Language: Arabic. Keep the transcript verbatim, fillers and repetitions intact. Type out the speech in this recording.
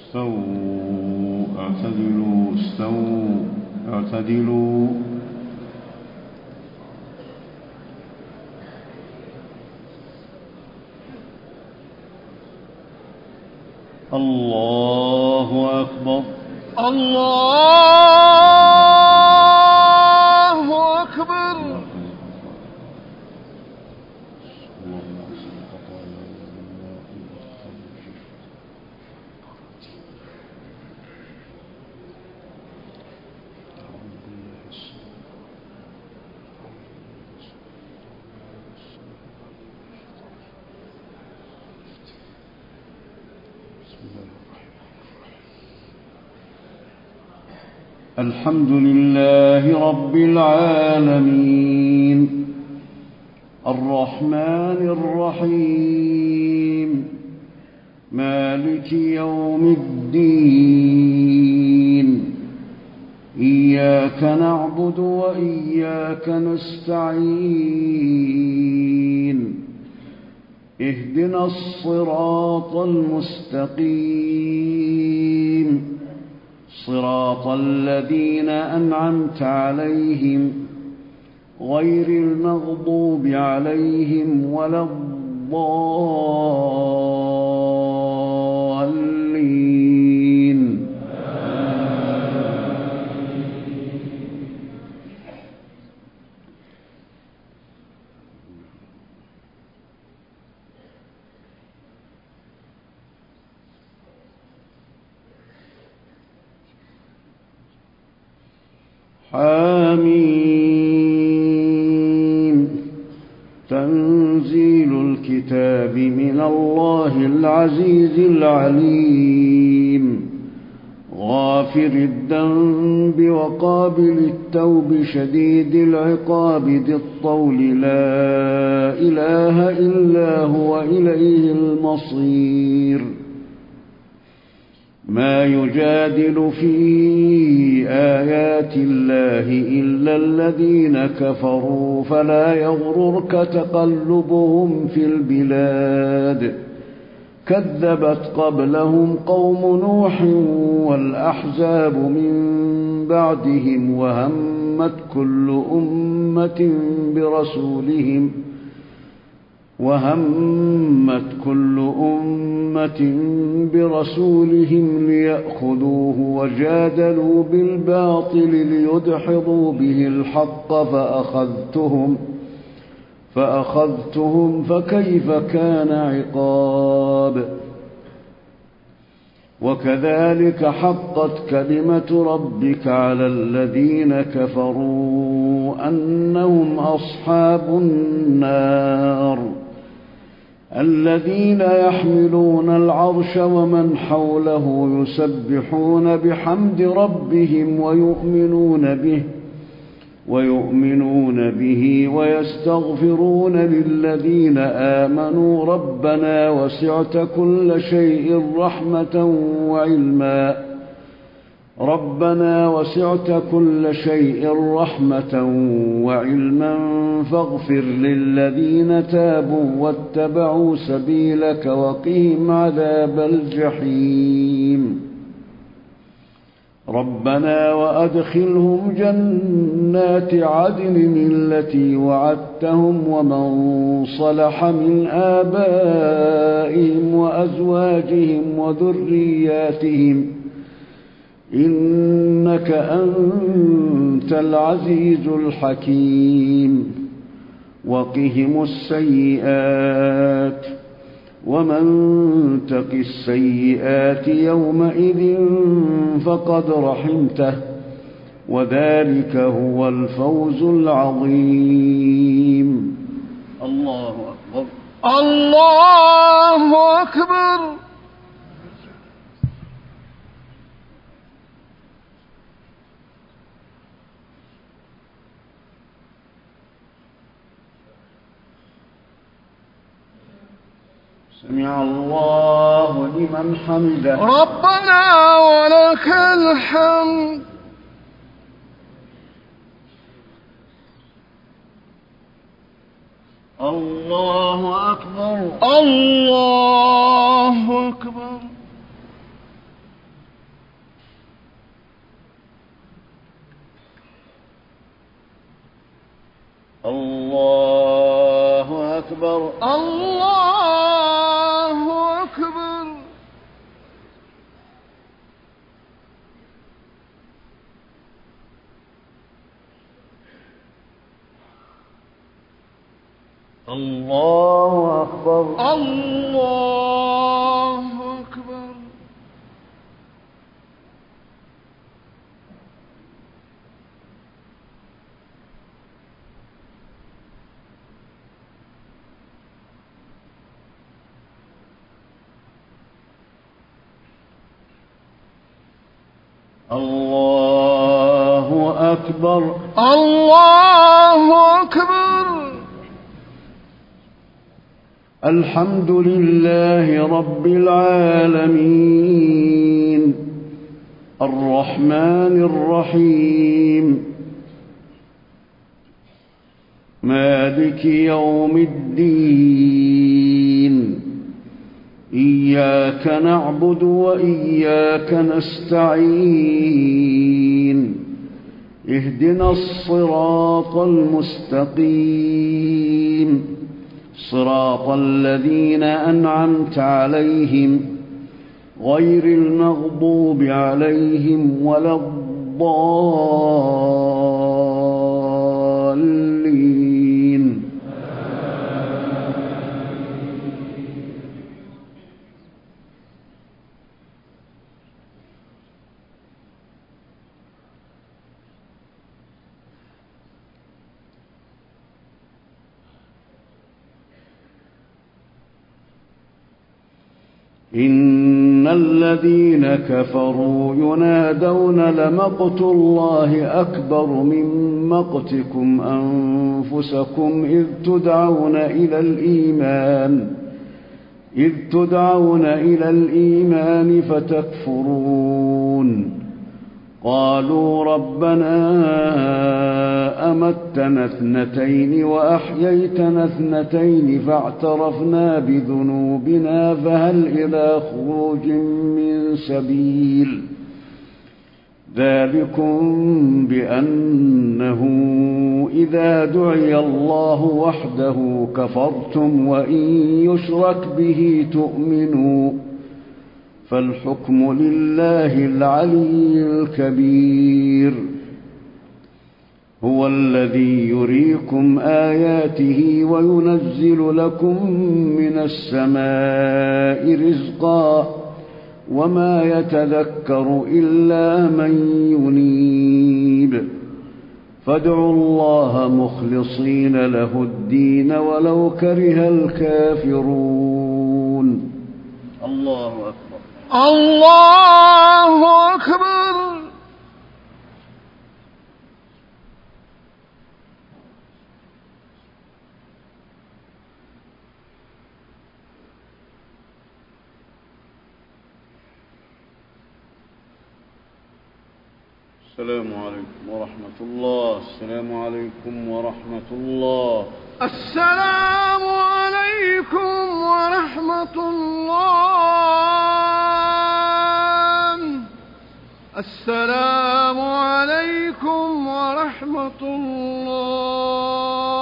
استووا اعتدلوا استووا اعتدلوا. الله أكبر. الله أكبر. الحمد لله رب العالمين الرحمن الرحيم مالك يوم الدين إياك نعبد وإياك نستعين اهدنا الصراط المستقيم صراط الذين أنعمت عليهم غير المغضوب عليهم ولا الضالين. حميم تنزيل الكتاب من الله العزيز العليم غافر الذنب وقابل التوب شديد العقاب ذي الطول لا إله إلا هو إليه المصير. ما يجادل في آيات الله إلا الذين كفروا فلا يغررك تقلبهم في البلاد كذبت قبلهم قوم نوح والأحزاب من بعدهم وهمت كل أمة برسولهم وهمت كل أمة برسولهم ليأخذوه وجادلوا بالباطل ليدحضوا به الحق فأخذتهم فأخذتهم فكيف كان عقاب. وكذلك حقت كلمة ربك على الذين كفروا أنهم أصحاب النار الذين يحملون العرش ومن حوله يسبحون بحمد ربهم ويؤمنون به ويؤمنون به ويستغفرون للذين آمنوا ربنا وسعت كل شيء رحمة وعلما ربنا وسعت كل شيء رحمة وعلما فاغفر للذين تابوا واتبعوا سبيلك وقهم عذاب الجحيم. ربنا وأدخلهم جنات عدن التي وعدتهم ومن صلح من آبائهم وأزواجهم وذرياتهم إنك أنت العزيز الحكيم. وقهم السيئات ومن تق السيئات يومئذ فقد رحمته وذلك هو الفوز العظيم. الله أكبر. الله أكبر. سمع الله لمن حمده. ربنا ولك الحمد. الله أكبر. الله أكبر. الله أكبر. الله أكبر. الله أكبر. الله أكبر. الله أكبر. الله أكبر. الحمد لله رب العالمين الرحمن الرحيم مالك يوم الدين إياك نعبد وإياك نستعين اهدنا الصراط المستقيم صراط الذين أنعمت عليهم غير المغضوب عليهم ولا الضالين. إن الذين كفروا ينادون لمقت الله أكبر من مقتكم أنفسكم إذ تدعون إلى الإيمان إذ تدعون إلى الإيمان فتكفرون قالوا ربنا أمتنا اثنتين وأحييتنا اثنتين فاعترفنا بذنوبنا فهل إلى خروج من سبيل ذلكم بأنه إذا دعي الله وحده كفرتم وإن يشرك به تؤمنوا فالحكم لله العلي الكبير هو الذي يريكم آياته وينزل لكم من السماء رزقا وما يتذكر إلا من ينيب فادعوا الله مخلصين له الدين ولو كره الكافرون. الله أكبر. الله أكبر. السلام عليكم ورحمة الله. السلام عليكم ورحمة الله. السلام عليكم ورحمة الله. السلام عليكم ورحمة الله.